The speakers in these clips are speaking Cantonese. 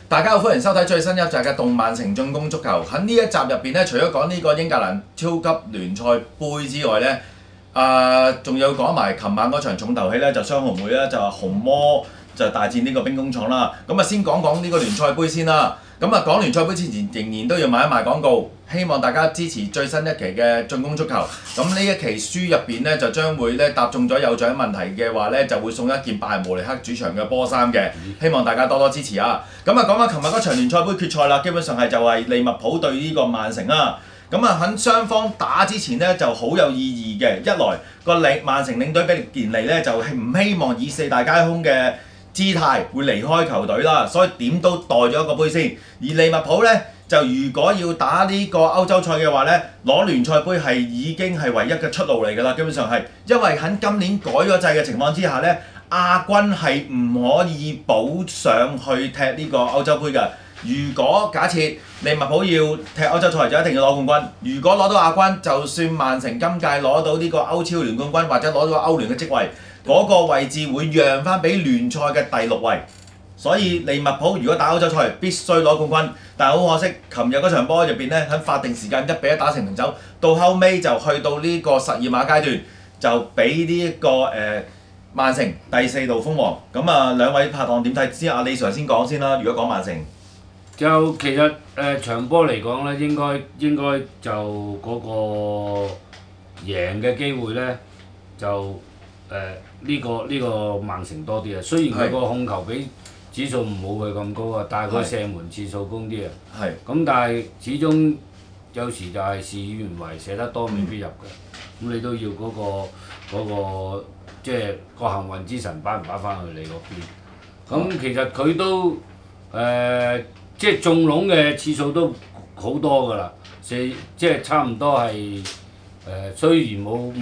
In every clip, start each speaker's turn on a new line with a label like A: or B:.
A: 大家好，歡迎收睇最新一集嘅《動漫城進攻足球》。喺呢一集入邊咧，除咗講呢個英格蘭超級聯賽杯之外咧，仲有講埋琴晚嗰場重頭戲咧，就雙紅會咧就紅魔就大戰呢個兵工廠啦。咁啊，先講講呢個聯賽杯先啦。咁啊，講聯賽杯之前仍然都要賣一賣廣告，希望大家支持最新一期嘅進攻足球。咁呢一期書入邊咧，就將會咧答中咗有獎問題嘅話咧，就會送一件拜仁慕尼黑主場嘅波衫嘅，希望大家多多支持啊！咁啊，講翻琴日嗰場聯賽杯決賽啦，基本上係就係利物浦對呢個曼城啦。咁啊，喺雙方打之前咧就好有意義嘅，一來個曼城領隊比利健尼咧就係唔希望以四大皆空嘅姿態會離開球隊啦，所以點都帶咗一個杯先。而利物浦咧就如果要打呢個歐洲賽嘅話咧，攞聯賽杯係已經係唯一嘅出路嚟㗎啦。基本上係因為喺今年改咗制嘅情況之下咧，亞軍係唔可以補上去踢呢個歐洲杯㗎。如果假設利物浦要踢歐洲賽，就一定要攞冠軍。如果攞到亞軍，就算曼城今屆攞到呢個歐超聯冠軍或者攞到歐聯嘅職位，嗰個位置會讓翻俾聯賽嘅第6位。所以利物浦如果打歐洲賽必須攞冠軍，但係好可惜，琴日嗰場波入邊咧喺法定時間1-1打成平手，到後尾就去到呢個12碼階段，就俾呢一個曼城第4度封王。咁啊，兩位拍檔點睇？先阿李 Sir 先講先啦。如果講曼城，
B: 就其實場波嚟講咧，應該就嗰個贏嘅機會咧，就呢個曼城多啲啊。雖然佢個控球比指數唔冇佢咁高啊，但係佢射門次數高啲啊。咁但係始終有時就係事與願違，射得多未必入嘅。咁你都要嗰個即係個幸運之神擺唔擺翻去你嗰邊。咁其實佢都即係中籠嘅次數都好多㗎啦，即係差唔多係雖然冇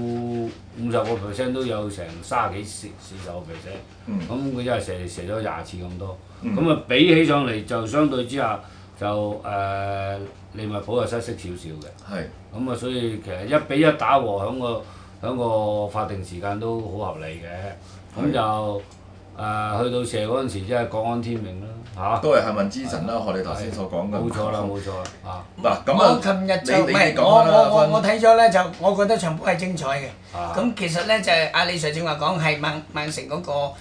B: 50%都有成30幾40%，咁佢真係射咗20次咁多，咁啊比起上嚟就相對之下就利物浦係失色少少嘅，咁啊所以其實1比1打和響個法定時間都好合理嘅，咁就去到射嗰陣時，真係國安天命啦嚇。
A: 都係幸運之神啦，學你頭先所講嘅。
B: 冇錯啦，冇錯啦嚇。
A: 嗱咁啊，
C: 我琴日就唔係我睇咗咧，就我覺得場波係精彩嘅。咁其實咧就係阿李 Sir 正話講係曼城嗰個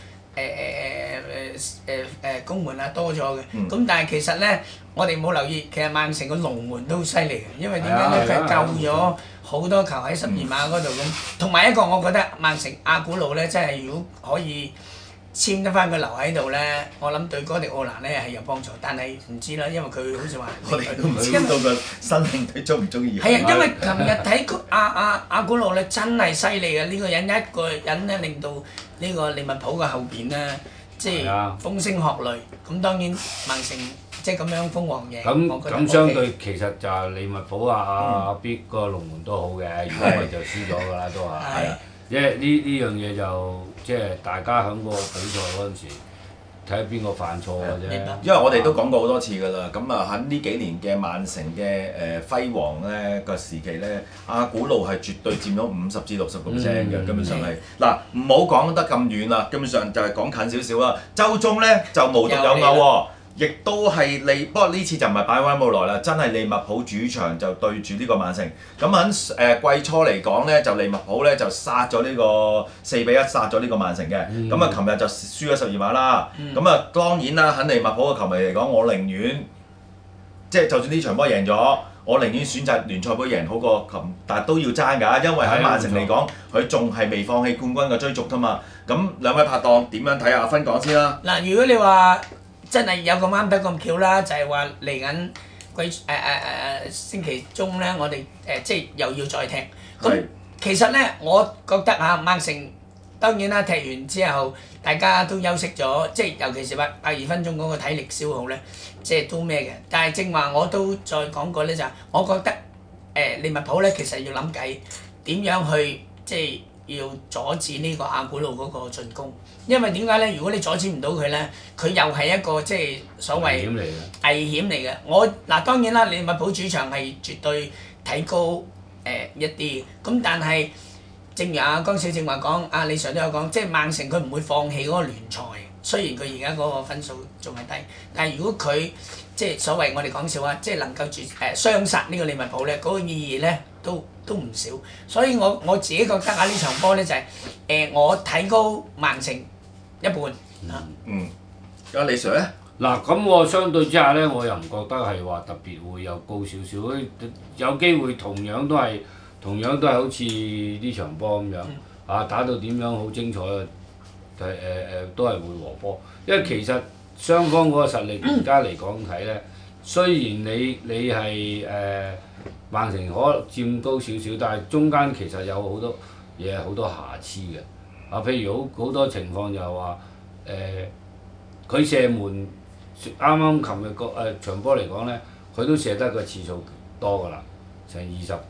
C: 攻門啊多咗嘅。咁但係其實咧，我哋冇留意，其實曼城個龍門都好犀利嘅，因為點解咧？佢救咗好多球喺12碼嗰度咁。同埋一個我覺得曼城阿古路咧，真係如果可以簽得翻佢留喺度咧，我諗對哥迪奧拿咧係有幫助，但係唔知啦，因為佢好似話
A: 我哋都唔知道個新領隊中唔中意。
C: 係啊，因為琴日睇阿古路咧真係犀利嘅，呢個人一個人咧令到呢個利物浦嘅後邊咧，即係風聲鶴唳。咁當然曼城即係咁樣封王贏，我覺得 OK。
B: 咁相對其實就係利物浦阿 B 個龍門都好嘅，如果唔係就輸咗㗎啦都係。因為呢樣嘢就即係大家喺個比賽嗰陣時睇下邊個犯錯嘅啫。
A: 因為我哋都講過好多次㗎啦，咁啊喺呢幾年嘅曼城嘅輝煌咧個時期咧，阿古路係絕對佔咗50至60%嘅，根本上係嗱唔好講得咁遠啦，根本上就係講近少少啦。周中咧就無獨有偶喎。亦都係不過呢次就唔係擺溫布萊啦，真係利物浦主場就對住呢個曼城。咁喺季初嚟講咧，就利物浦咧就殺咗呢個4比1殺咗呢個曼城嘅。咁啊，琴日就輸咗12碼啦。咁啊，當然啦，喺利物浦嘅球迷嚟講，我寧願即係就算呢場波贏咗，我寧願選擇聯賽杯贏好過但係都要爭㗎，因為喺曼城嚟講，佢仲係未放棄冠軍嘅追逐㗎嘛。咁兩位拍檔點樣睇啊？阿芬講先啦。
C: 嗱，如果你話真係有咁啱得咁巧啦，就係話嚟緊星期中咧，我哋即係又要再踢。咁其實咧，我覺得曼城當然啦，踢完之後大家都休息咗，即係尤其是82分鐘嗰個體力消耗咧，即係都咩嘅。但係正話我都再講過咧，就係我覺得利物浦咧其實要諗計點樣去即係要阻止呢個阿古路嗰個進攻，因為點解咧？如果你阻止唔到佢咧，佢又係一個即係所謂危險嚟嘅。嗱當然啦，利物浦主場係絕對睇高一啲，咁但係正如阿江小正話講，阿李 Sir 都有講，即係曼城佢唔會放棄嗰個聯賽。 雖然佢而家嗰個分數仲係低，但係如果佢即係所謂我哋講笑話，即係能夠雙殺呢個利物浦咧，嗰個意義咧都唔少。所以我自己覺得呢場波咧就係我睇高曼城一半啊。
A: 有李 Sir 咧？
B: 嗱，咁我相對之下咧，我又唔覺得係話特別會有高少少，有機會同樣都係好似呢場波咁樣，打到點樣好精彩嘅，都係會和波。因為其實雙方嗰個實力而家嚟講睇咧，雖然你係曼城可佔高少少，但係中間其實有好多嘢好多瑕疵嘅。譬如好多情況就係話佢射門。啱啱琴日場波嚟講咧，佢都射得個次數多㗎啦，成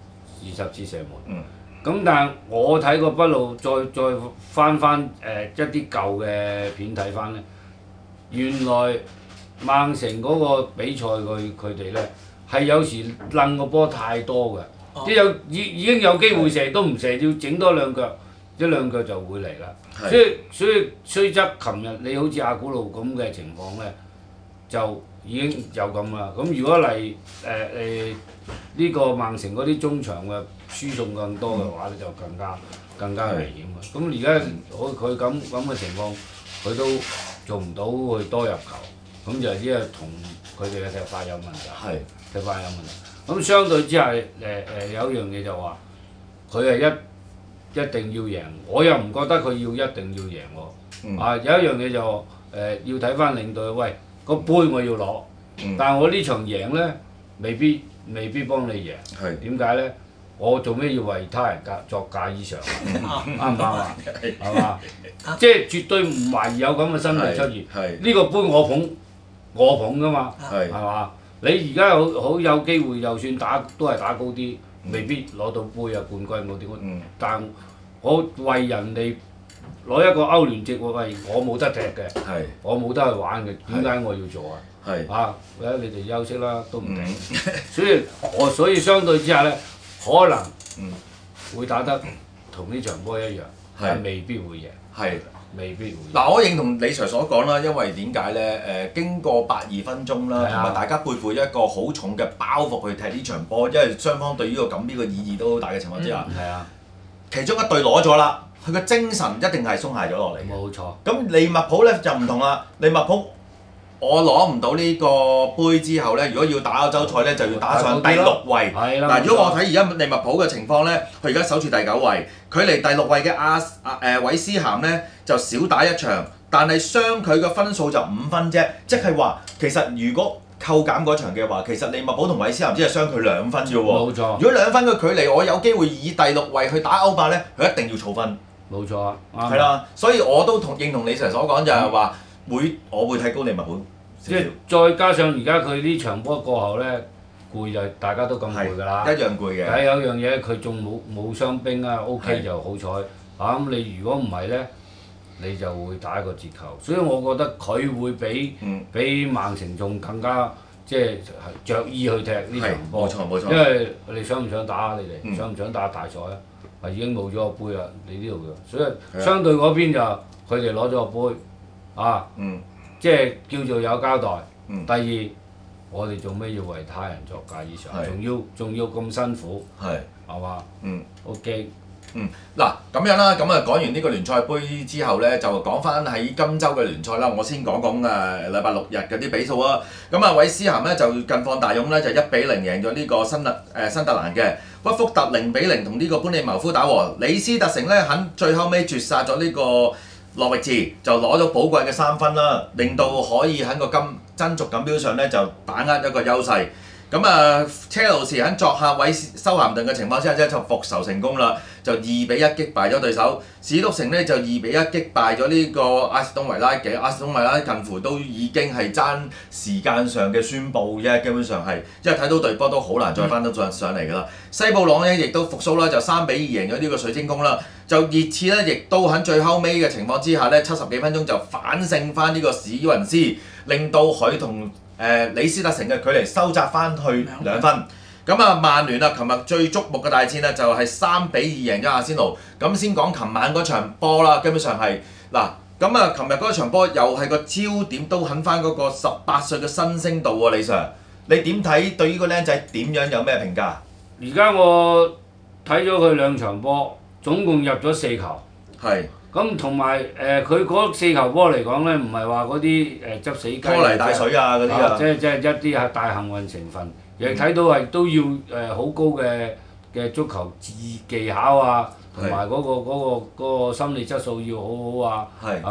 B: 20次射門。咁但係我睇過筆路，再翻一啲舊嘅片睇翻咧，原來曼城嗰個比賽佢哋咧係有時掕個波太多嘅，即係已經有機會射都唔射，要整多兩腳，一兩腳就會嚟啦。所以雖則琴日你好似阿古路咁嘅情況咧。就已經有咁啦。咁如果嚟呢個曼城嗰啲中場嘅輸送更多嘅話咧，就更加危險嘅。咁而家佢咁嘅情況，佢都做唔到去多入球，咁就因為同佢哋嘅踢法有問題。踢法有問題。咁相對之下有一樣嘢就話，佢係一定要贏，我又唔覺得佢要一定要贏喎。有一樣嘢就要睇翻領隊，喂。個杯我要攞，但係我呢場贏咧，未必幫你贏。點解咧？我做咩要為他人作嫁衣裳？啱唔啱啊？係嘛？即係絕對唔懷疑有咁嘅心理出現。呢個杯我捧㗎嘛，係嘛？你而家好有機會，就算都係打高啲，未必攞到杯啊冠軍嗰啲。但我為人哋。攞一個歐聯席喎，喂！我冇得踢嘅，我冇得去玩嘅，點解我要做啊？你哋休息啦，都唔定。所以相對之下咧，可能會打得同呢場波一樣，但未必會贏。未必會。
A: 嗱，我認同李 Sir 所講啦，因為點解咧？經過82分鐘啦，同埋大家背負一個好重嘅包袱去踢呢場波，因為雙方對於個錦標嘅意義都好大嘅情況之下，其中一隊攞咗啦。佢嘅精神一定係鬆懈咗落嚟嘅。冇錯。咁利物浦咧就唔同啦。利物浦我攞唔到呢個杯之後咧，如果要打歐洲賽咧，就要打上第6位。嗱，如果我睇而家利物浦嘅情況咧，佢而家守住第9位，距離第6位嘅韋斯咸咧就少打一場，但係相距嘅分數就5分啫。即係話其實如果扣減嗰場嘅話，其實利物浦同韋斯咸只係相距2分啫喎。冇錯。如果2分嘅距離，我有機會以第6位去打歐霸咧，佢一定要儲分。冇錯啊，係啦，所以我都認同李 Sir 所講，就係話我會睇高利物浦。
B: 即係再加上而家佢呢場波過後咧，攰就大家都咁攰㗎啦。
A: 一樣攰嘅。
B: 但係有樣嘢佢仲冇傷兵啊 ，OK 就好彩。咁你如果唔係咧，你就會打一個折扣。所以我覺得佢會比曼城仲更加即係着意去踢呢場波。冇錯。因為你想唔想打你哋？想唔想打大賽啊？已經冇咗個杯啦，你呢度嘅，所以相對嗰邊就佢哋攞咗個杯，即係叫做有交代。第二，我哋做咩要為他人作嫁衣裳？仲要咁辛苦，係嘛？OK。
A: 嗱咁樣啦，咁講完呢個聯賽杯之後咧，就講翻喺今週嘅聯賽啦。我先講禮拜6日嗰啲比數啊。咁韋斯咸咧就近況大勇咧就1-0贏咗呢個新特蘭嘅。屈福特0-0同呢個班尼茅夫打和。李斯特城咧喺最後尾絕殺咗呢個諾域治，就攞咗寶貴嘅3分啦，令到可以喺個爭逐錦標上咧就把握一個優勢。車路士喺作客修咸頓嘅情況之下就復仇成功啦，就2-1擊敗咗對手。史篤城咧就2-1擊敗咗呢個阿士東維拉嘅。阿士東維拉近乎都已經係爭時間上嘅宣佈啫，基本上係，因為睇到隊波都好難再翻得上嚟㗎啦。西布朗咧亦都復甦啦，就3-2贏咗呢個水晶宮啦。就熱刺咧亦都喺最後尾嘅情況之下咧，70幾分鐘就反勝翻呢個史雲斯，令到佢同李斯特城嘅距離收窄翻去2分。曼聯琴日最矚目嘅大戰就係3-2贏咗阿仙奴。咁先講琴晚嗰場波啦，基本上係嗱咁啊，琴日嗰場波又係個焦點，都肯翻嗰個18歲嘅新星度喎，李 Sir，你點睇？對於個僆仔點樣有咩評價？
B: 而家我睇咗佢2場波，總共入咗4球。
A: 係。
B: 咁同埋佢嗰4球波嚟講咧，唔係話嗰啲執死雞
A: 拖泥帶水啊嗰啲啊，
B: 即係一啲係大幸運成分，亦睇到係都要好高嘅足球技巧啊，同埋嗰個心理質素要好好啊，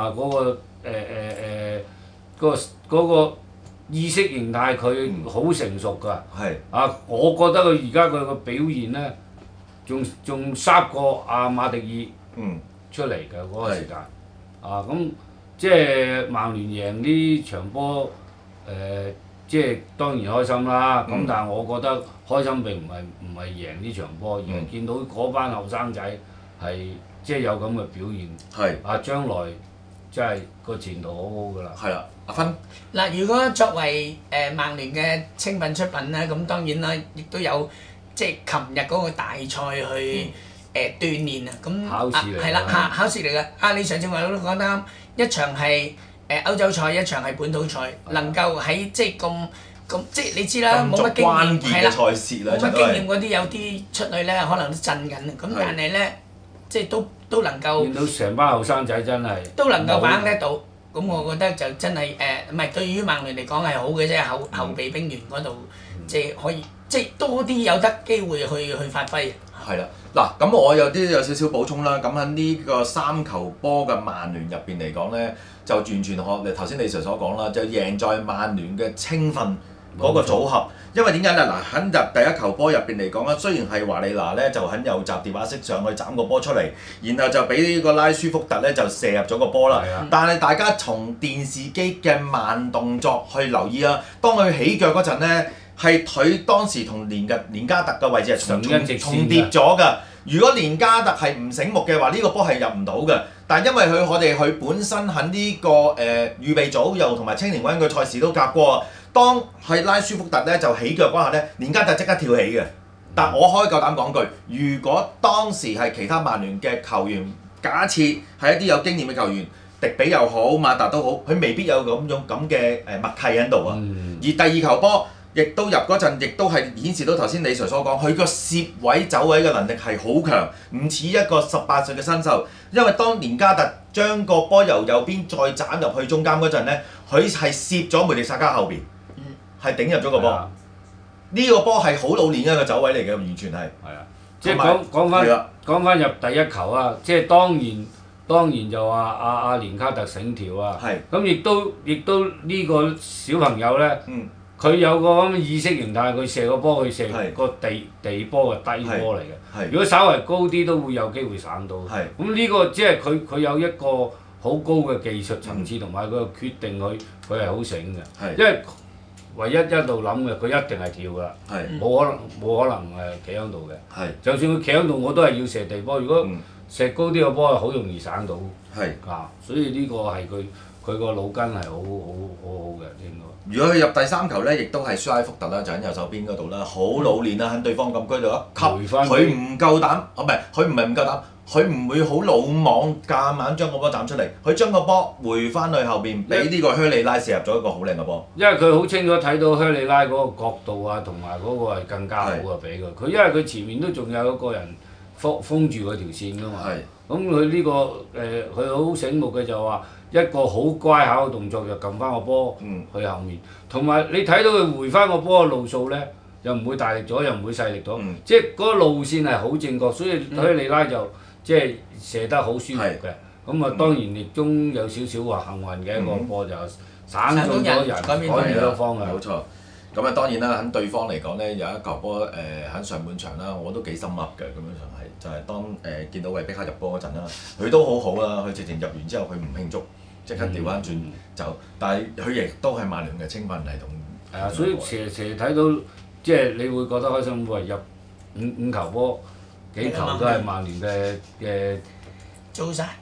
B: 嗰個意識形態佢好成熟㗎。我覺得佢而家佢個表現咧，仲殺過阿馬迪爾。出嚟嘅嗰個時間，咁即係曼聯贏呢場波，即係當然開心啦。咁但係我覺得開心並唔係贏呢場波，而係見到嗰班後生仔係即係有咁嘅表現。將來真係個前途好好㗎啦。
A: 係啦，阿芬。
C: 嗱，如果作為曼聯嘅青訓出品咧，咁當然啦，亦都有即係琴日嗰個大賽去。鍛鍊啊，咁係啦，考試嚟嘅。你上次話都講得啱，一場係歐洲賽，一場係本土賽，能夠喺即係咁即係你知啦，冇乜經驗係啦，冇乜經驗嗰啲有啲出去咧，可能都震緊啊。咁但係咧，即係都能夠
B: 見到成班後生仔真係
C: 都能夠把握得到。咁我覺得就真係唔係對於曼聯嚟講係好嘅啫，後備兵員嗰度即係可以即係多啲有得機會去發揮。
A: 係啦，嗱咁我有少少補充啦。咁喺呢個3球波嘅曼聯入邊嚟講咧，就完全學你頭先李 Sir 所講啦，就贏在曼聯嘅青訓嗰個組合。因為點解咧？嗱，喺入第1球波入邊嚟講咧，雖然係華利拿咧就喺右閘電話式上去斬個波出嚟，然後就俾呢個拉舒福特咧就射入咗個波啦。但係大家從電視機嘅慢動作去留意啊，當佢起腳嗰陣咧。係佢當時同連加特嘅位置係重疊咗㗎。如果連加特係唔醒目嘅話，呢個波係入唔到嘅。但係因為佢本身喺呢個預備組又同埋青年軍嘅賽事都夾過，當係拉舒福特咧就起腳嗰下咧，連加特即刻跳起嘅。但我可以夠膽講句，如果當時係其他曼聯嘅球員，假設係一啲有經驗嘅球員，迪比又好，馬達都好，佢未必有咁嘅默契喺度啊。而第2球波。亦都入嗰陣，亦都係顯示到頭先李 Sir 所講，佢個攝位走位嘅能力係好強，唔似一個18歲嘅新秀。因為當連加特將個波由右邊再斬入去中間嗰陣咧，佢係攝咗梅迪薩加後邊，係頂入咗個波。呢個波係好老練一個走位嚟嘅，完全係。
B: 即係講翻入第1球啊！即係當然就話阿連加特醒條啊。咁亦都呢個小朋友咧。佢有個咁嘅意識形態，佢射個波，佢射個地波嘅低波嚟嘅。如果稍為高啲，都會有機會省到。咁呢個即係佢有一個好高嘅技術層次，同埋佢嘅決定，佢係好醒嘅。因為唯一一路諗嘅，佢一定係跳㗎啦，冇可能企喺度嘅。就算佢企喺度，我都係要射地波。如果射高啲個波，係好容易省到。所以呢個係佢個腦筋係好好嘅，應該。
A: 如果佢入第3球咧，亦都係舒拉福特啦，就喺右手邊嗰度啦，好老練啦，喺對方禁區度一級，佢唔夠膽，佢唔係唔夠膽，佢唔會好魯莽夾硬將個波斬出嚟，佢將個波回翻去後邊，俾呢個靴利拉射入咗一個好靚嘅波。
B: 因為佢好清楚睇到靴利拉嗰個角度啊，同埋嗰個係更加好嘅俾佢。因為佢前面都仲有一個人封住佢條線㗎嘛。咁佢呢個佢好醒目嘅就話。一個好乖巧嘅動作就撳翻個波去後面，同埋你睇到佢回翻個波嘅路數咧，又唔會大力咗，又唔會細力咗，即係嗰個路線係好正確，所以靴利拉就即係射得好舒服嘅。咁啊當然亦中有少少話幸運嘅一個波就省中咗人，改變咗方向。
A: 冇錯。咁啊當然啦，喺對方嚟講咧，有一球波喺上半場啦，我都幾心噏嘅咁樣上係，就係當見到韋碧克入波嗰陣啦，佢都好好啦，佢直情入完之後佢唔慶祝。即刻調翻轉走，但係佢亦都係曼聯嘅青訓系統。
B: 所以成日睇到，即係你會覺得開心，會入五球波，幾球都係曼聯嘅
C: 做晒。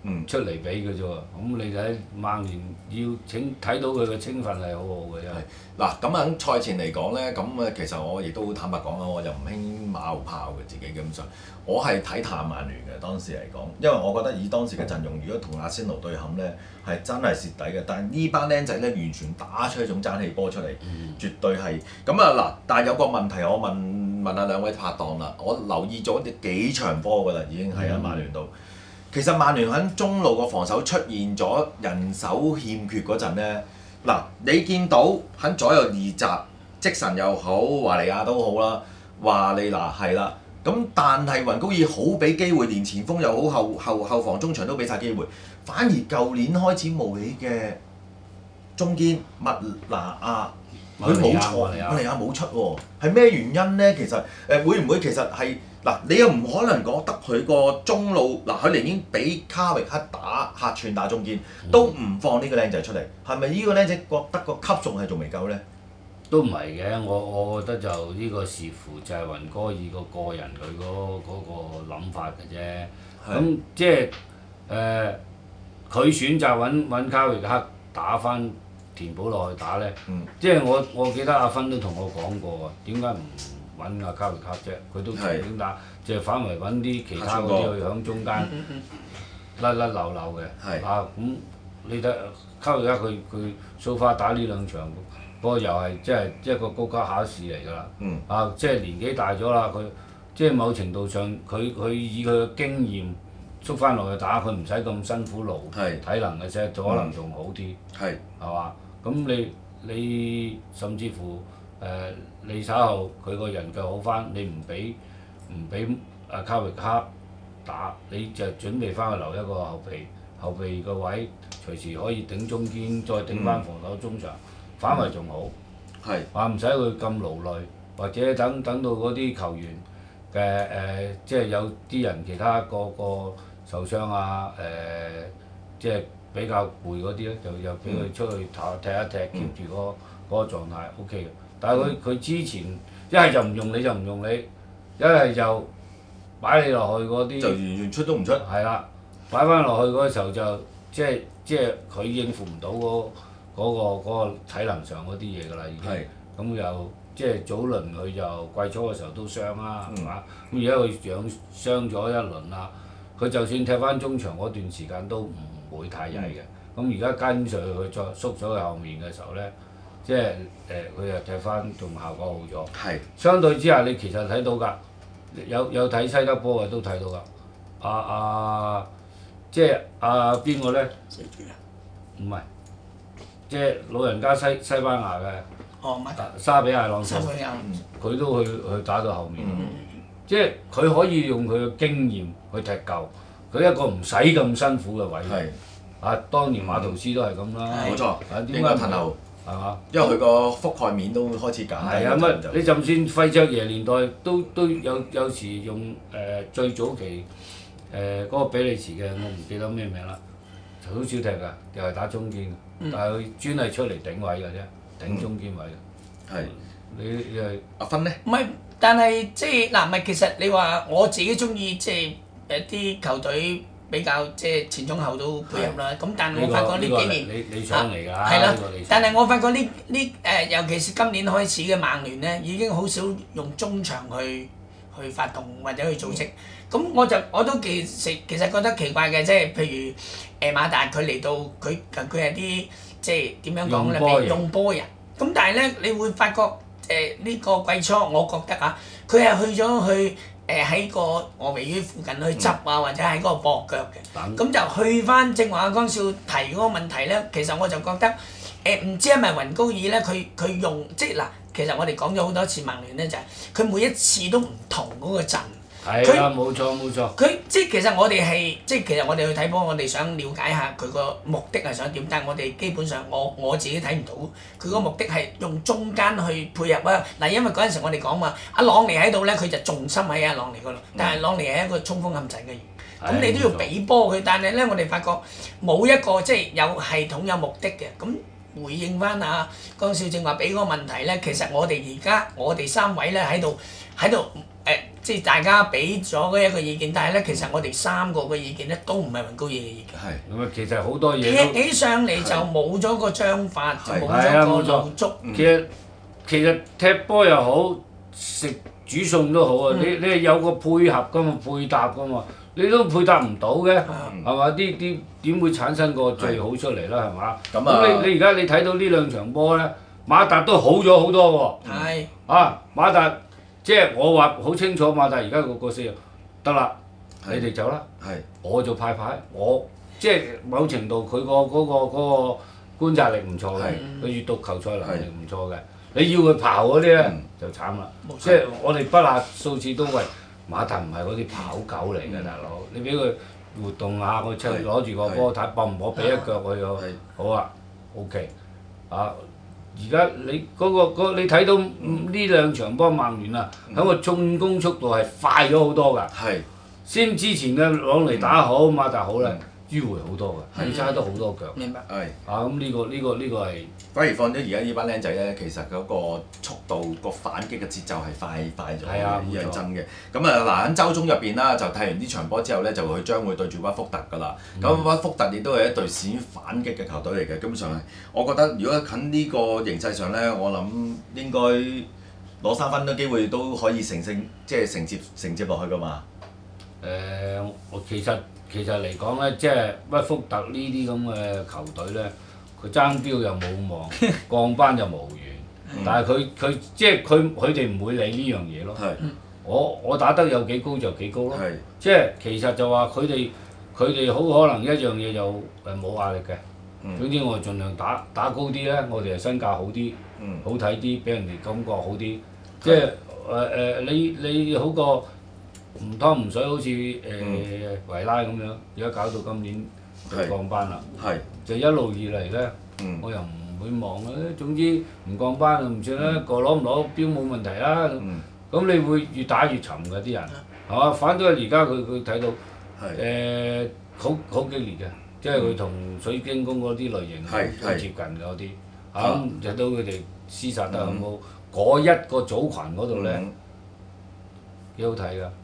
B: 出嚟俾嘅啫喎。咁你睇曼聯要睇到佢嘅青訓係好好嘅，因為
A: 嗱，咁喺賽前嚟講咧，咁其實我亦都坦白講啦，我又唔興馬後炮嘅自己基本上，我係睇淡曼聯嘅當時嚟講，因為我覺得以當時嘅陣容，如果同阿仙奴對冚咧，係真係蝕底嘅。但係呢班僆仔咧，完全打出一種爭氣波出嚟，絕對係咁啊嗱！但係有個問題，我問下兩位拍檔啦，我留意咗幾場波㗎啦，已經喺曼聯度。其實曼聯喺中路個防守出現咗人手欠缺嗰陣咧。嗱，你見到喺左右二閘，積神又好，華利亞都好啦，華利娜係啦。咁但係雲高爾好俾機會，連前鋒又好，後防中場都俾晒機會。反而舊年開始冒起嘅中堅麥拿亞，佢冇錯，麥利亞冇出喎，係咩原因咧？其實會唔會其實係嗱？你又唔可能覺得佢個中路嗱，佢寧願俾卡域克打客串打中堅，都唔放呢個靚仔出嚟，係咪呢個靚仔覺得個級數係仲未夠咧？
B: 都唔係嘅，我覺得就呢個視乎就係雲哥爾個人佢嗰個諗法嘅啫。咁即係佢選擇揾卡域克打翻田保落去打咧，即係我記得阿芬都同我講過喎，點解唔揾阿卡域克啫？佢都曾經打，就係反為揾啲其他嗰啲去響中間甩甩漏漏嘅。咁你睇卡域克佢蘇花打呢兩場。嗰個又係即係一個高級考試嚟㗎啦，即係年紀大咗啦，佢即係某程度上佢以佢嘅經驗縮翻落去打，佢唔使咁辛苦勞體能嘅啫，可能仲好啲，係嘛？咁你甚至乎你稍後佢個人腳好翻，你唔俾卡域克打，你就準備翻去留一個後備個位，隨時可以頂中堅，再頂翻防守中場。反為仲好，話唔使佢咁勞累，或者等到嗰啲球員嘅即係有啲人其他個受傷啊，即係比較攰嗰啲咧，又俾佢出去踢一踢 keep 住嗰個狀態 OK 嘅。但係佢之前一係就唔用你就唔用你，一係就擺你落去嗰啲
A: 就完全出都唔出。
B: 係啦，擺翻落去嗰時候就即係佢應付唔到嗰個體能上嗰啲嘢㗎啦，已經。咁又即係早輪佢就季初嘅時候都傷啦，係嘛？咁而家佢養傷咗一輪啦，佢就算踢翻中場嗰段時間都唔會太曳嘅。咁而家跟上佢再縮咗去後面嘅時候咧，即係佢又踢翻仲效果好咗。相對之下，你其實睇到㗎，有睇西德波嘅都睇到㗎。即係邊個咧？唔係。即係老人家西班牙嘅，沙比亞朗素，佢都去打到後面。即係佢可以用佢嘅經驗去踢夠，佢一個唔使咁辛苦嘅位。當年馬圖斯都係咁啦。
A: 冇錯，應該褪後係嘛？因為佢個覆蓋面都開始減。
B: 你就算費爵爺年代都有時用最早期嗰個比利時嘅，我唔記得咩名啦。好少踢㗎，又係打中堅，但係佢專係出嚟頂位㗎啫，頂中堅位嘅。你係
A: 阿芬咧？
C: 唔係，但係即係嗱，唔係其實你話我自己中意即係啲球隊比較即係前中後都配合啦。咁但係我發覺呢幾年
B: 理想嚟㗎，
C: 係啦。但係我發覺尤其是今年開始嘅曼聯咧，已經好少用中場去發動或者去組織。咁我都其實覺得奇怪嘅，即係譬如馬達佢嚟到佢係啲即係點樣講咧？用波人。咁但係咧，你會發覺呢個季初，我覺得佢係去喺個俄維於附近去執或者喺嗰個駁腳嘅。咁就去翻正話江少提嗰個問題咧，其實我就覺得唔知係咪雲高爾咧，佢用即係嗱，其實我哋講咗好多次曼聯咧，就係佢每一次都唔同嗰個陣。
B: 係啊，冇錯。
C: 佢即係其實我哋去睇波，我哋想了解下佢個目的係想點，但係我哋基本上我自己睇唔到佢個目的係用中間去配合啊！嗱，因為嗰陣時我哋講嘛，阿朗尼喺度咧，佢就重心喺阿朗尼嗰度，但係朗尼係一個衝鋒陷陣嘅員，咁你都要俾波佢，但係咧我哋發覺冇一個即係有系統有目的嘅。咁回應翻江少正話俾嗰個問題咧，其實我哋而家我哋三位咧喺度。 即係大家俾咗嗰一個意見，但係咧其實我哋三個嘅意見咧都唔係雲高野嘅意見。
A: 係
B: 咁啊，其實好多嘢都
C: 踢起上嚟就冇咗個章法，就冇
B: 係啊
C: 咗個
B: 冇錯
C: 路足。
B: 其實踢波又好，食煮餸都好啊！你係有個配合噶嘛，配搭噶嘛，你都配搭唔到嘅，係嘛？啲點會產生個最好出嚟啦？係嘛？
A: 咁啊
B: 咁你而家你睇到呢兩場波咧，馬達都好咗好多喎。
C: 係
B: 馬達即係我話好清楚，馬達而家個四得啦，你哋走啦，
A: 係
B: 我做派牌，我即係某程度佢嗰個觀察力唔錯嘅，佢閲讀球賽能力唔錯嘅。你要佢刨嗰啲咧就慘啦，即係我哋不下數次都喂馬達唔係嗰啲跑狗嚟嘅大佬，你俾佢活動下，佢出攞住個波睇，搏唔搏俾一腳佢又好啊 ，OK 啊！而家你你睇到呢兩場波曼聯啊，喺個進攻速度係快咗好多㗎。
A: 係。
B: 先之前嘅朗尼打好，馬達好咧，迂迴好多㗎，你差得好多腳。
C: 明白。
A: 係。
B: 咁呢個係。
A: 反而放咗而家呢班僆仔咧，其實嗰個速度、個反擊嘅節奏係快咗嘅，呢樣真嘅。咁啊嗱喺週中入邊啦，就睇完呢場波之後咧，就佢將會對住屈福特㗎啦。咁屈福特亦都係一隊善於反擊嘅球隊嚟嘅，基本上係我覺得如果近呢個形勢上咧，我諗應該攞3分嘅機會都可以即係承接落去㗎嘛。
B: 我其實嚟講咧，即係屈福特呢啲咁嘅球隊咧。佢爭標又冇望，降班又無緣，但係佢即係佢哋唔會理呢樣嘢咯。我打得有幾高就幾高咯。即係其實就話佢哋好可能一樣嘢就冇壓力嘅。總之我盡量打高啲咧，我哋係身價好啲，好睇啲，俾人哋感覺好啲。即係你好過唔湯唔水，好似維拉咁樣，而家搞到今年就降班啦。就一路以嚟咧，我又唔會望嘅。總之唔降班就唔算啦，個攞唔攞標冇問題啦。咁你會越打越沉嘅啲人，係嘛？反倒係而家佢睇到好激烈嘅，即係佢同水晶宮嗰啲類型好接近嘅嗰啲。咁睇到佢哋廝殺得好冇？嗰一個組群嗰度咧幾好睇㗎。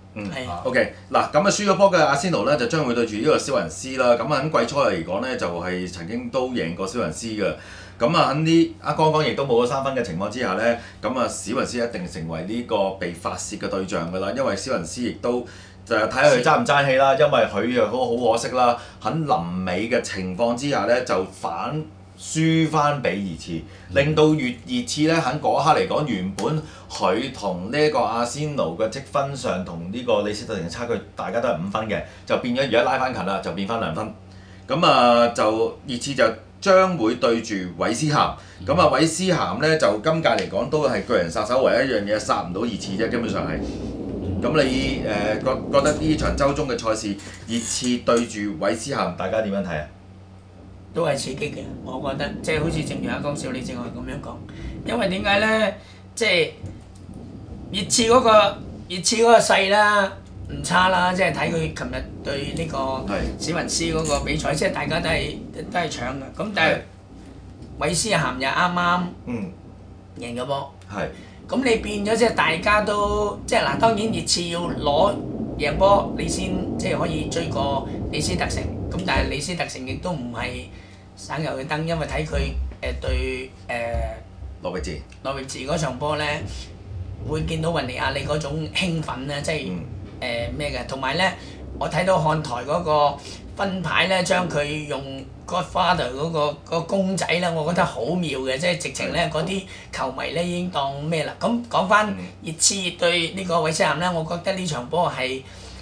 A: OK 嗱，咁輸咗波嘅阿仙奴咧就將會對住呢個史雲斯啦。咁喺季初嚟講咧，就係曾經都贏過史雲斯嘅。咁喺剛剛亦都冇咗3分嘅情況之下咧，咁史雲斯一定成為呢個被發泄嘅對象㗎啦。因為史雲斯亦都就睇下佢爭唔爭氣啦，因為佢又好可惜啦，喺臨尾嘅情況之下咧就輸翻俾熱刺，令到熱刺咧喺嗰刻嚟講，原本佢同呢個阿仙奴嘅積分上同呢個李斯特城嘅差距，大家都係5分嘅，就變咗而家拉翻近啦，就變翻2分。咁就熱刺就將會對住韋斯咸。咁韋斯咸咧就今屆嚟講都係巨人殺手，唯一一樣嘢殺唔到熱刺啫，基本上係。咁你覺得呢場週中嘅賽事，熱刺對住韋斯咸，大家點樣睇啊？
C: 都係刺激嘅，我覺得即係好似正如阿江少你正話咁樣講，因為點解咧？即係熱刺嗰個勢啦，唔差啦，即係睇佢琴日對呢個史雲斯嗰個比賽，即係大家都係搶嘅。咁但係韋斯咸又啱啱贏咗波，咁你變咗即係大家都即係嗱，當然熱刺要攞贏波，你先即係可以追過李斯特城。咁但係李斯特城亦都唔係省油嘅燈，因為睇佢對
A: 諾域治
C: 嗰場波咧，會見到雲尼亞利嗰種興奮咧，即係咩嘅。同埋咧，我睇到看台嗰個分牌咧，將佢用 Godfather 嗰個公仔咧，我覺得好妙嘅，即係直情咧嗰啲球迷咧已經當咩啦。咁講翻熱刺對呢個韋斯咸咧，我覺得呢場波係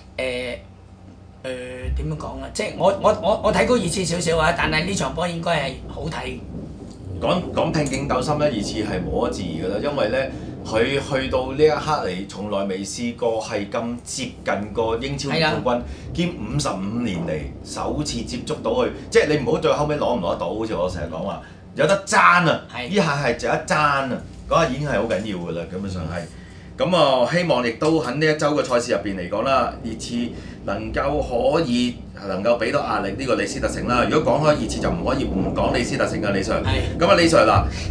C: 點樣講啊？即係我睇高熱刺少少啊，但係呢場波應該係好睇。
A: 講拼勁鬥心咧，熱刺係冇得置疑㗎啦，因為咧佢去到呢一刻嚟，從來未試過係咁接近個英超冠軍，兼55年嚟首次接觸到佢，即係你唔好最後尾攞唔攞得到，好似我成日講話有得爭啊！呢下係就一爭啊，嗰下已經係好緊要㗎啦，根本上係。咁希望亦都喺呢一週嘅賽事入邊嚟講啦，熱刺能夠俾到壓力呢個李斯特城啦。如果講開熱刺就唔可以唔講李斯特城嘅李 Sir。咁李 Sir 嗱，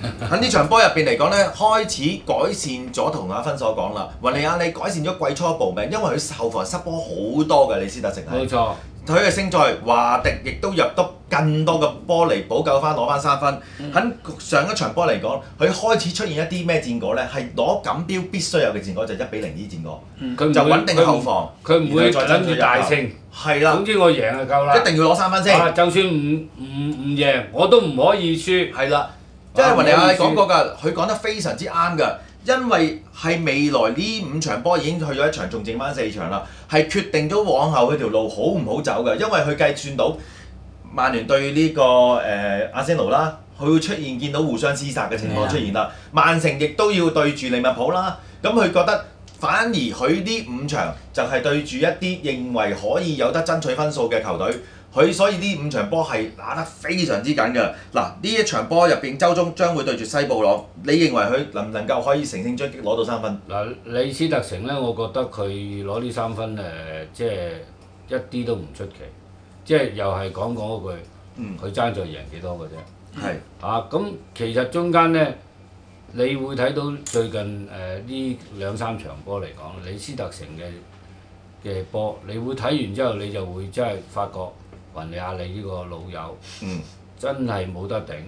A: 喺呢場波入邊嚟講咧，開始改善咗同阿芬所講啦。雲尼亞利改善咗季初暴命，因為佢後防失波好多嘅，李斯特城係。
B: 冇錯。
A: 佢嘅勝在華迪亦都入得更多嘅波嚟補救翻攞翻3分。喺上一場波嚟講，佢開始出現一啲咩戰果咧？係攞錦標必須有嘅戰果，就1-0呢啲戰果，就穩定後防。
B: 佢唔會諗住大勝。
A: 係啦。
B: 總之我贏就夠啦。
A: 一定要攞3分先。
B: 就算唔贏，我都唔可以輸。
A: 係啦。即係雲尼亞講過㗎，佢講得非常之啱㗎。因為係未來呢5場波已經去咗1場，仲剩翻4場啦，係決定咗往後佢條路好唔好走㗎。因為佢計算到曼聯對呢個阿仙奴啦，佢會出現見到互相廝殺嘅情況出現啦。曼城亦都要對住利物浦啦，咁佢覺得反而佢呢5場就係對住一啲認為可以有得爭取分數嘅球隊。佢所以呢5場波係打得非常之緊㗎。嗱，呢一場波入邊，周中將會對住西布朗，你認為佢能唔能夠可以乘勝追擊攞到3分？
B: 嗱，李斯特城咧，我覺得佢攞呢3分即係一啲都唔出奇，即係又係講嗰句，佢爭在贏幾多嘅啫。
A: 係。
B: 咁其實中間咧，你會睇到最近呢2-3場波嚟講，李斯特城嘅波，你會睇完之後，你就會真係發覺。雲尼亞利呢個老友，真係冇得頂。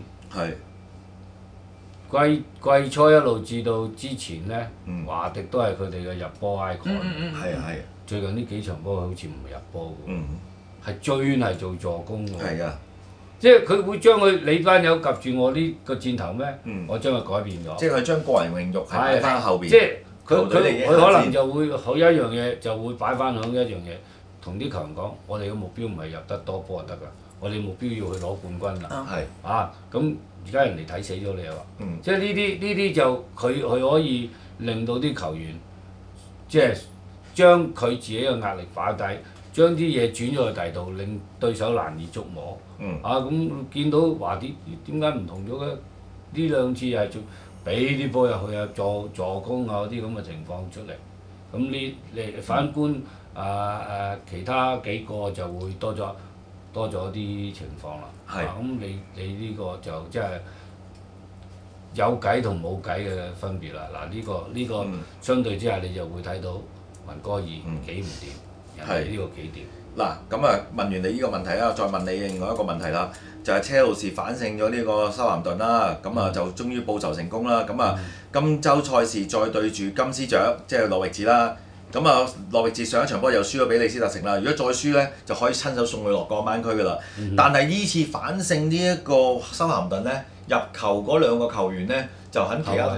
A: 係。
B: 季初一路至到之前呢，華迪都係佢哋嘅入波 icon。
A: 係啊係。
B: 最近呢幾場波好似唔係入波喎，係專係做助攻喎。
A: 係啊。
B: 即係佢會將你班友及住我呢個箭頭咩？我將佢改變咗。
A: 即係佢將個人榮辱係擺翻後邊。
B: 即係佢可能就會好一樣嘢，就會擺翻響一樣嘢。同啲球員講，我哋嘅目標唔係入得多波就得㗎，我哋目標要去攞冠軍啦。咁而家人哋睇死咗你啊！即係呢啲就佢可以令到啲球員，即係將佢自己嘅壓力擺低，將啲嘢轉咗去第度，令對手難以捉摸。咁見到華啲點解唔同咗嘅？呢2次係俾啲波入去啊，助攻啊嗰啲咁嘅情況出嚟。咁你反觀。其他幾個就會多咗啲情況啦。咁你呢個就即係有計同冇計嘅分別啦。嗱呢個相對之下，你就會睇到雲哥爾幾唔掂，人哋呢個幾掂。
A: 嗱咁問完你呢個問題啦，再問你另外一個問題啦，就係車路士反勝咗呢個修咸頓啦，咁就終於報仇成功啦。咁今週賽事再對住金絲雀，即係諾域治啦。諾域治上一場波又輸咗俾李斯特城啦，如果再輸咧，就可以親手送佢落降班區㗎啦。但係呢次反勝呢一個修咸頓咧，入球嗰2個球員咧，就喺其他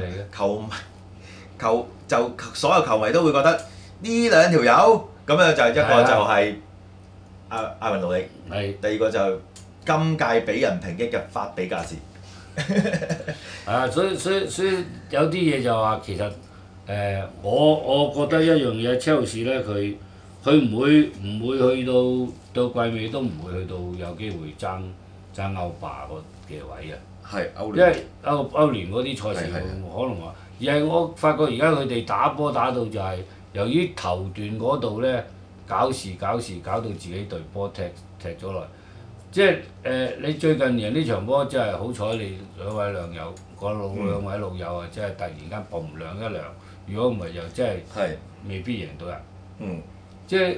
A: 所有球迷都會覺得呢2條友咁樣就一個就係艾雲奴力，第二個就今屆俾人抨擊嘅法比加士。
B: 所以有啲嘢就話其實。我覺得一樣嘢，車路士咧佢唔會去到季尾都唔會去到有機會爭歐霸嘅位啊。
A: 歐聯。
B: 因為歐聯嗰啲賽事可能話，而係我發覺而家佢哋打波打到就係由於頭段嗰度咧搞事搞到自己隊波踢咗落嚟，即係你最近贏呢場波真係好彩，你2位兩友2位老友啊，即係突然間嘣亮一亮。如果唔係，又真係未必贏到人。即係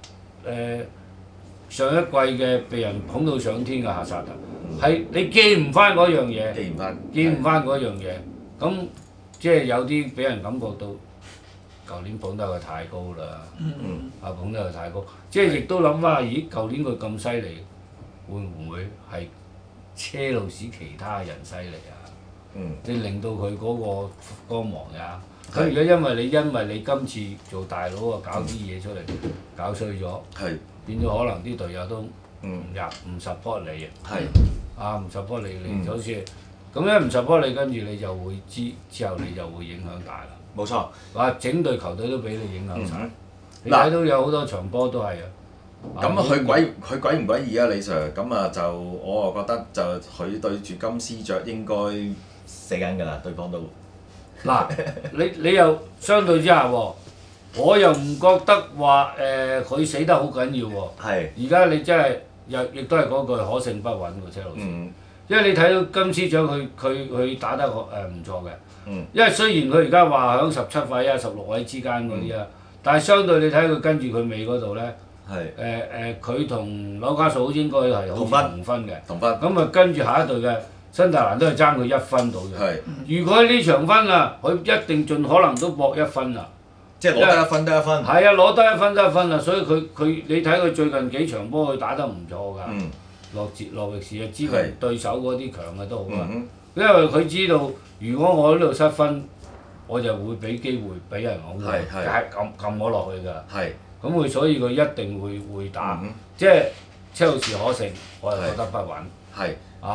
B: 上一季嘅被人捧到上天嘅夏薩特，係你記唔翻嗰樣嘢，記唔翻嗰樣嘢。咁即係有啲俾人感覺到，舊年捧得佢太高啦。捧得佢太高，即係亦都諗翻，咦？舊年佢咁犀利，會唔會係車路士其他人犀利啊？即係令到佢嗰個光芒呀〜咁而家因為你今次做大佬啊，搞啲嘢出嚟，搞衰咗，變咗可能啲隊友都唔 support 你啊，唔 support 你就好似咁樣唔 support 你，跟住你就會之後你就會影響大啦。
A: 冇錯。
B: 整隊球隊都俾你影響晒。你睇到有好多場波都係啊。
A: 咁佢鬼唔鬼異啊，李 Sir？咁就我覺得就佢對住金絲雀應該死緊㗎啦，對方都。
B: 嗱，你又相對之下喎，我又唔覺得話佢死得好緊要喎。而家你真係亦都係嗰句可勝不穩喎，車路士。 因為你睇到金絲獎佢打得唔錯嘅。
A: 嗯。
B: 因為雖然佢而家話響17位啊、16位之間嗰啲啊，但係相對你睇佢跟住佢尾嗰度咧，佢同紐卡素應該係好似同分嘅。
A: 同分。
B: 咁啊，跟住下一隊嘅新特蘭都係爭佢1分到嘅。
A: 係。
B: 如果呢場分啊，佢一定盡可能都搏1分啊！
A: 即係攞得1分得1分。
B: 係啊，攞得1分得1分啊！所以佢你睇佢最近幾場波，佢打得唔錯㗎。諾域治啊，知佢對手嗰啲強嘅都好啊。因為佢知道，如果我呢度失分，我就會俾機會俾人攞嘅，撳我落去㗎。咁佢所以佢一定會打，即係車路士可勝，我係覺得不穩。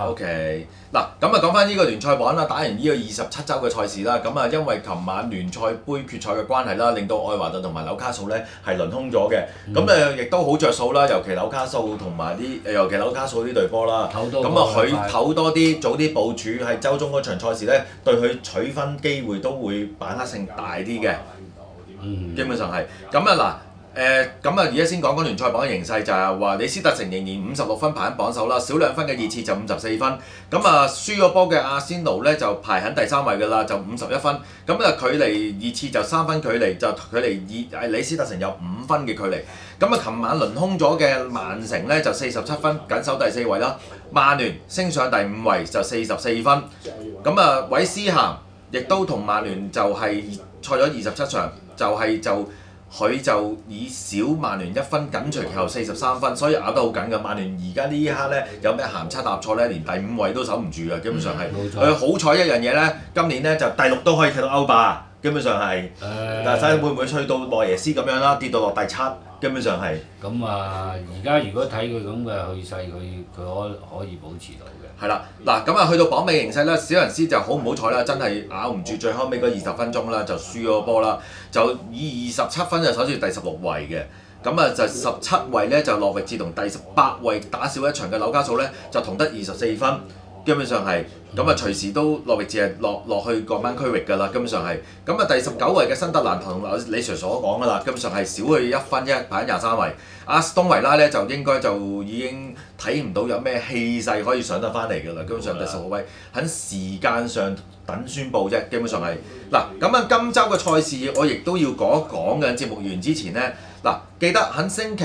A: OK， 嗱咁啊講翻呢個聯賽榜啦，打完呢個27週嘅賽事啦，咁啊因為琴晚聯賽杯決賽嘅關係啦，令到愛華頓同埋紐卡素咧係輪空咗嘅，咁亦都好着數啦，尤其紐卡素同埋尤其紐卡素呢隊波啦，咁啊佢唞多啲，早啲部署喺週中嗰場賽事咧，對佢取分機會都會把握性大啲嘅，基本上係咁啊嗱。咁啊，而家先講聯賽榜嘅形勢，就係話李斯特城仍然56分排喺榜首啦，少2分嘅熱刺就54分。咁啊，輸咗波嘅阿仙奴咧就排喺第3位㗎啦，就51分。咁啊，距離熱刺就3分距離，就距離李斯特城有5分嘅距離。咁啊，琴晚輪空咗嘅曼城咧就47分，緊守第4位啦。曼聯升上第5位就44分。咁啊，韋斯咸亦都同曼聯就係賽咗27場，佢就以小曼聯1分緊隨其後43分，所以咬得好緊㗎。曼聯而家呢一刻咧有咩鹹差搭錯咧，連第5位都守唔住㗎，基本上係。佢好彩一樣嘢咧，今年咧就第6都可以踢到歐霸，基本上係。但係睇會唔會去到莫耶斯咁樣啦，跌到落第7，基本上係。
B: 咁啊，而家如果睇佢咁嘅去勢，佢可以保持到嘅。
A: 係啦，嗱咁啊，去到榜尾形勢咧，小人斯就好唔好彩啦，真係咬唔住，最後尾嗰20分鐘啦，就輸咗波啦，就以27分就守住第16位嘅。咁啊，就17位咧就諾域治同第18位打少一場嘅紐卡素咧，就同得24分，基本上係。咁啊，隨時都諾域治係落去嗰班區域㗎啦，根本上係。咁啊，第19位嘅新特蘭同李 Sir 所講㗎啦，根本上係少佢1分啫，排喺23位。阿斯東維拉咧就應該就已經睇唔到有咩氣勢可以上得翻嚟㗎啦，基本上第16位喺時間上等宣佈啫，基本上係。嗱咁啊，今週嘅賽事我亦都要講一講嘅，節目完之前咧，嗱記得喺星期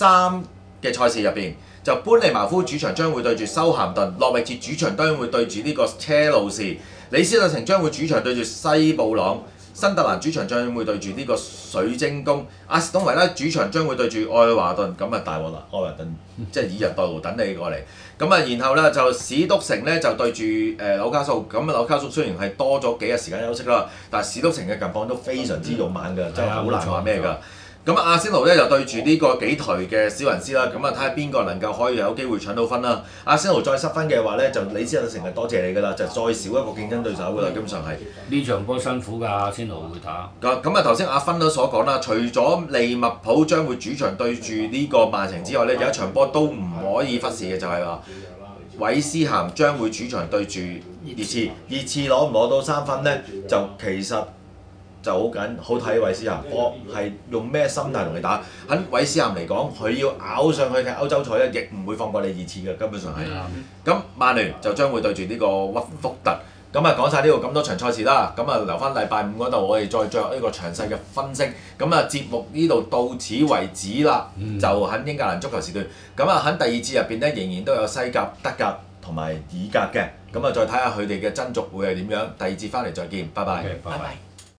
A: 3嘅賽事入邊。就班尼茅夫主場將會對住修咸頓，諾域治主場將會對住呢個車路士，李斯特城將會主場對住西布朗，新特蘭主場將會對住呢個水晶宮，阿士東維拉主場將會對住愛華頓，咁啊大鑊啦！愛華頓即係以逸待勞等你過嚟，咁啊然後咧就史篤城咧就對住紐卡素，咁啊紐卡素雖然係多咗幾日時間休息啦，但係史篤城嘅近況都非常之勇猛㗎，真係好難話咩㗎。咁阿仙奴咧就對住呢個幾頹嘅小人斯啦，咁啊睇下邊個能夠可以有機會搶到分啦。阿仙奴再失分嘅話咧，就李斯特城係多謝你㗎啦，就再少一個競爭對手㗎啦，基本上係。
B: 呢場波辛苦㗎，阿仙奴會打。
A: 咁啊頭先阿芬都所講啦，除咗利物浦將會主場對住呢個曼城之外咧，有一場波都唔可以忽視嘅就係話，韋斯咸將會主場對住熱刺，熱刺攞唔攞到3分咧，就其實。就好睇韋斯咸，我係用咩心態同你打？喺韋斯咸嚟講，佢要咬上去踢歐洲賽咧，亦唔會放過你熱刺嘅，根本上係。咁曼聯就將會對住呢個屈福特。咁啊講晒呢度咁多場賽事啦，咁啊留翻禮拜5嗰度，我哋再作呢個詳細嘅分析。咁啊節目呢度到此為止啦，就喺英格蘭足球時段。咁啊喺第2節入邊咧，仍然都有西甲、德甲同埋意甲嘅。咁啊再睇下佢哋嘅爭逐會係點樣。第2節翻嚟再見，拜拜。
C: 拜拜。